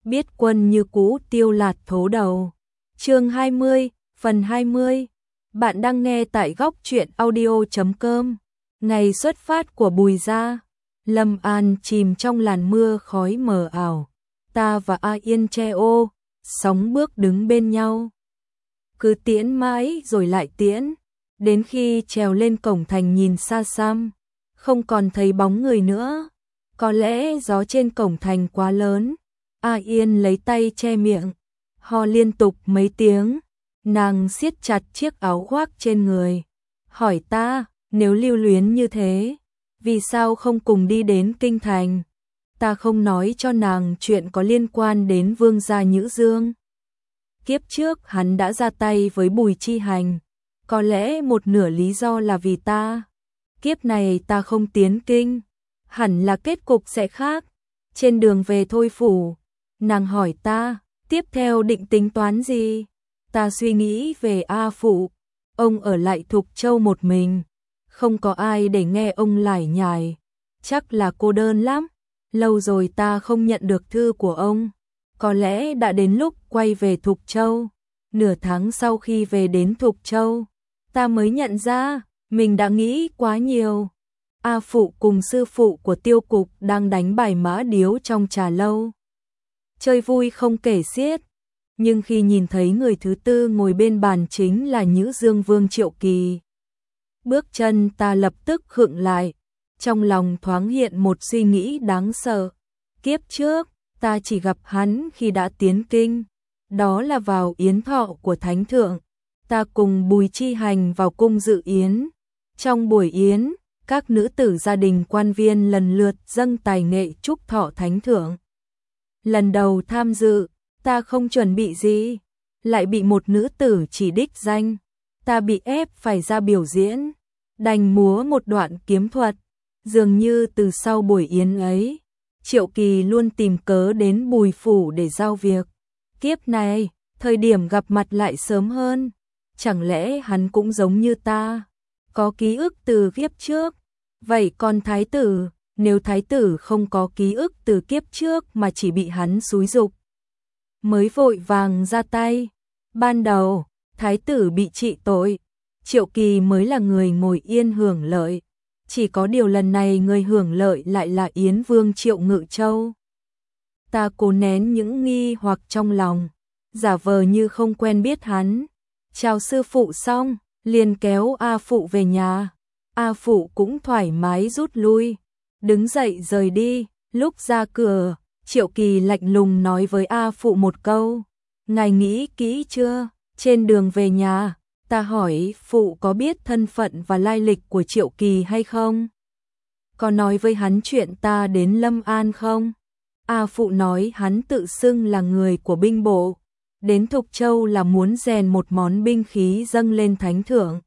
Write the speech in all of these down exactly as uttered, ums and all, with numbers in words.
biết quân như cũ tiêu lạt thố đầu. Chương hai mươi, phần hai mươi. Bạn đang nghe tại góc truyện audio chấm com. Ngày xuất phát của Bùi gia, Lâm An chìm trong làn mưa khói mờ ảo. Ta và A Yên che ô, sóng bước đứng bên nhau. Cứ tiễn mãi rồi lại tiễn, đến khi trèo lên cổng thành nhìn xa xăm, không còn thấy bóng người nữa. Có lẽ gió trên cổng thành quá lớn. A Yên lấy tay che miệng, ho liên tục mấy tiếng, nàng siết chặt chiếc áo khoác trên người, hỏi ta, nếu lưu luyến như thế, vì sao không cùng đi đến kinh thành? Ta không nói cho nàng chuyện có liên quan đến vương gia Nhữ Dương. Kiếp trước hắn đã ra tay với Bùi Chi Hành, có lẽ một nửa lý do là vì ta. Kiếp này ta không tiến kinh, hẳn là kết cục sẽ khác. Trên đường về Thôi phủ, nàng hỏi ta, tiếp theo định tính toán gì? Ta suy nghĩ về A Phụ, ông ở lại Thục Châu một mình, không có ai để nghe ông lải nhải, chắc là cô đơn lắm. Lâu rồi ta không nhận được thư của ông, có lẽ đã đến lúc quay về Thục Châu. Nửa tháng sau khi về đến Thục Châu, ta mới nhận ra mình đã nghĩ quá nhiều. A Phụ cùng sư phụ của Tiêu Cục đang đánh bài mã điếu trong trà lâu, chơi vui không kể xiết. Nhưng khi nhìn thấy người thứ tư ngồi bên bàn chính là Nhữ Dương Vương Triệu Kỳ, bước chân ta lập tức khựng lại, trong lòng thoáng hiện một suy nghĩ đáng sợ. Kiếp trước, ta chỉ gặp hắn khi đã tiến kinh, đó là vào yến thọ của Thánh Thượng. Ta cùng Bùi Chi Hành vào cung dự yến. Trong buổi yến, các nữ tử gia đình quan viên lần lượt dâng tài nghệ chúc thọ Thánh Thượng. Lần đầu tham dự, ta không chuẩn bị gì, lại bị một nữ tử chỉ đích danh. Ta bị ép phải ra biểu diễn, đành múa một đoạn kiếm thuật. Dường như từ sau buổi yến ấy, Triệu Kỳ luôn tìm cớ đến Bùi phủ để giao việc. Kiếp này, thời điểm gặp mặt lại sớm hơn. Chẳng lẽ hắn cũng giống như ta, có ký ức từ kiếp trước? Vậy còn thái tử, nếu thái tử không có ký ức từ kiếp trước mà chỉ bị hắn xúi giục, mới vội vàng ra tay. Ban đầu, thái tử bị trị tội, Triệu Kỳ mới là người ngồi yên hưởng lợi. Chỉ có điều lần này người hưởng lợi lại là Yến Vương Triệu Ngự Châu. Ta cố nén những nghi hoặc trong lòng, giả vờ như không quen biết hắn. Chào sư phụ xong, liền kéo A Phụ về nhà. A Phụ cũng thoải mái rút lui, đứng dậy rời đi. Lúc ra cửa, Triệu Kỳ lạnh lùng nói với A Phụ một câu, ngài nghĩ kỹ chưa? Trên đường về nhà, ta hỏi Phụ có biết thân phận và lai lịch của Triệu Kỳ hay không? Có nói với hắn chuyện ta đến Lâm An không? A Phụ nói hắn tự xưng là người của binh bộ, đến Thục Châu là muốn rèn một món binh khí dâng lên Thánh Thượng.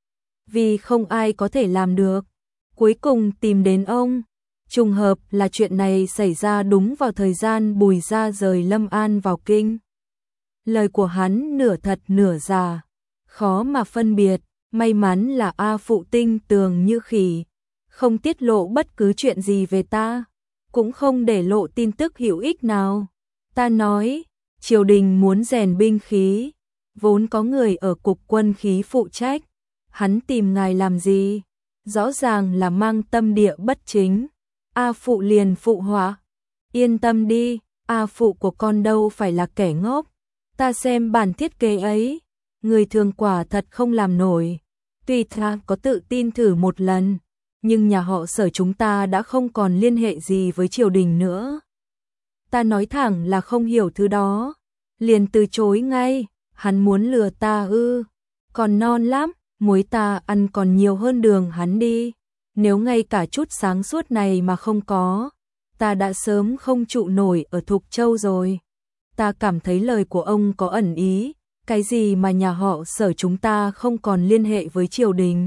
Vì không ai có thể làm được, cuối cùng tìm đến ông. Trùng hợp là chuyện này xảy ra đúng vào thời gian Bùi gia rời Lâm An vào kinh. Lời của hắn nửa thật nửa giả, khó mà phân biệt. May mắn là A Phụ tinh tường như khỉ, không tiết lộ bất cứ chuyện gì về ta, cũng không để lộ tin tức hữu ích nào. Ta nói, triều đình muốn rèn binh khí, vốn có người ở cục quân khí phụ trách, hắn tìm ngài làm gì? Rõ ràng là mang tâm địa bất chính. A Phụ liền phụ họa, yên tâm đi, A Phụ của con đâu phải là kẻ ngốc. Ta xem bản thiết kế ấy, người thường quả thật không làm nổi. Tuy ta có tự tin thử một lần, nhưng nhà họ Sở chúng ta đã không còn liên hệ gì với triều đình nữa. Ta nói thẳng là không hiểu thứ đó, liền từ chối ngay. Hắn muốn lừa ta ư? Còn non lắm, muối ta ăn còn nhiều hơn đường hắn đi. Nếu ngay cả chút sáng suốt này mà không có, ta đã sớm không trụ nổi ở Thục Châu rồi. Ta cảm thấy lời của ông có ẩn ý, cái gì mà nhà họ Sở chúng ta không còn liên hệ với triều đình?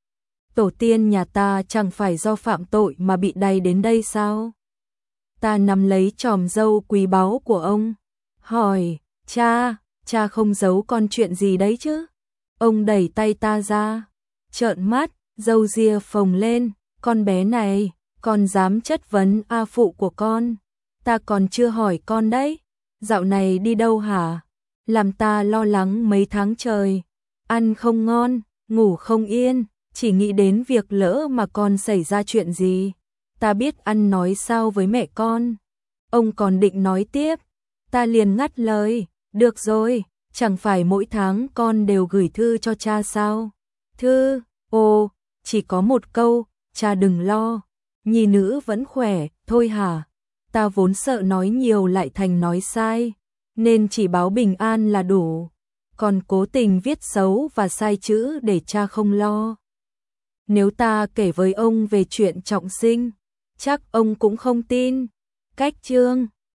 Tổ tiên nhà ta chẳng phải do phạm tội mà bị đày đến đây sao? Ta nắm lấy chòm râu quý báu của ông, hỏi, cha, cha không giấu con chuyện gì đấy chứ? Ông đẩy tay ta ra, trợn mắt, râu ria phồng lên, con bé này, con dám chất vấn A Phụ của con? Ta còn chưa hỏi con đấy, dạo này đi đâu hả? Làm ta lo lắng mấy tháng trời. Ăn không ngon, ngủ không yên, chỉ nghĩ đến việc lỡ mà con xảy ra chuyện gì. Ta biết ăn nói sao với mẹ con. Ông còn định nói tiếp, ta liền ngắt lời, được rồi, chẳng phải mỗi tháng con đều gửi thư cho cha sao? Thư, ồ, chỉ có một câu, cha đừng lo, nhi nữ vẫn khỏe, thôi hả? Ta vốn sợ nói nhiều lại thành nói sai, nên chỉ báo bình an là đủ, còn cố tình viết xấu và sai chữ để cha không lo. Nếu ta kể với ông về chuyện trọng sinh, chắc ông cũng không tin. Cách chương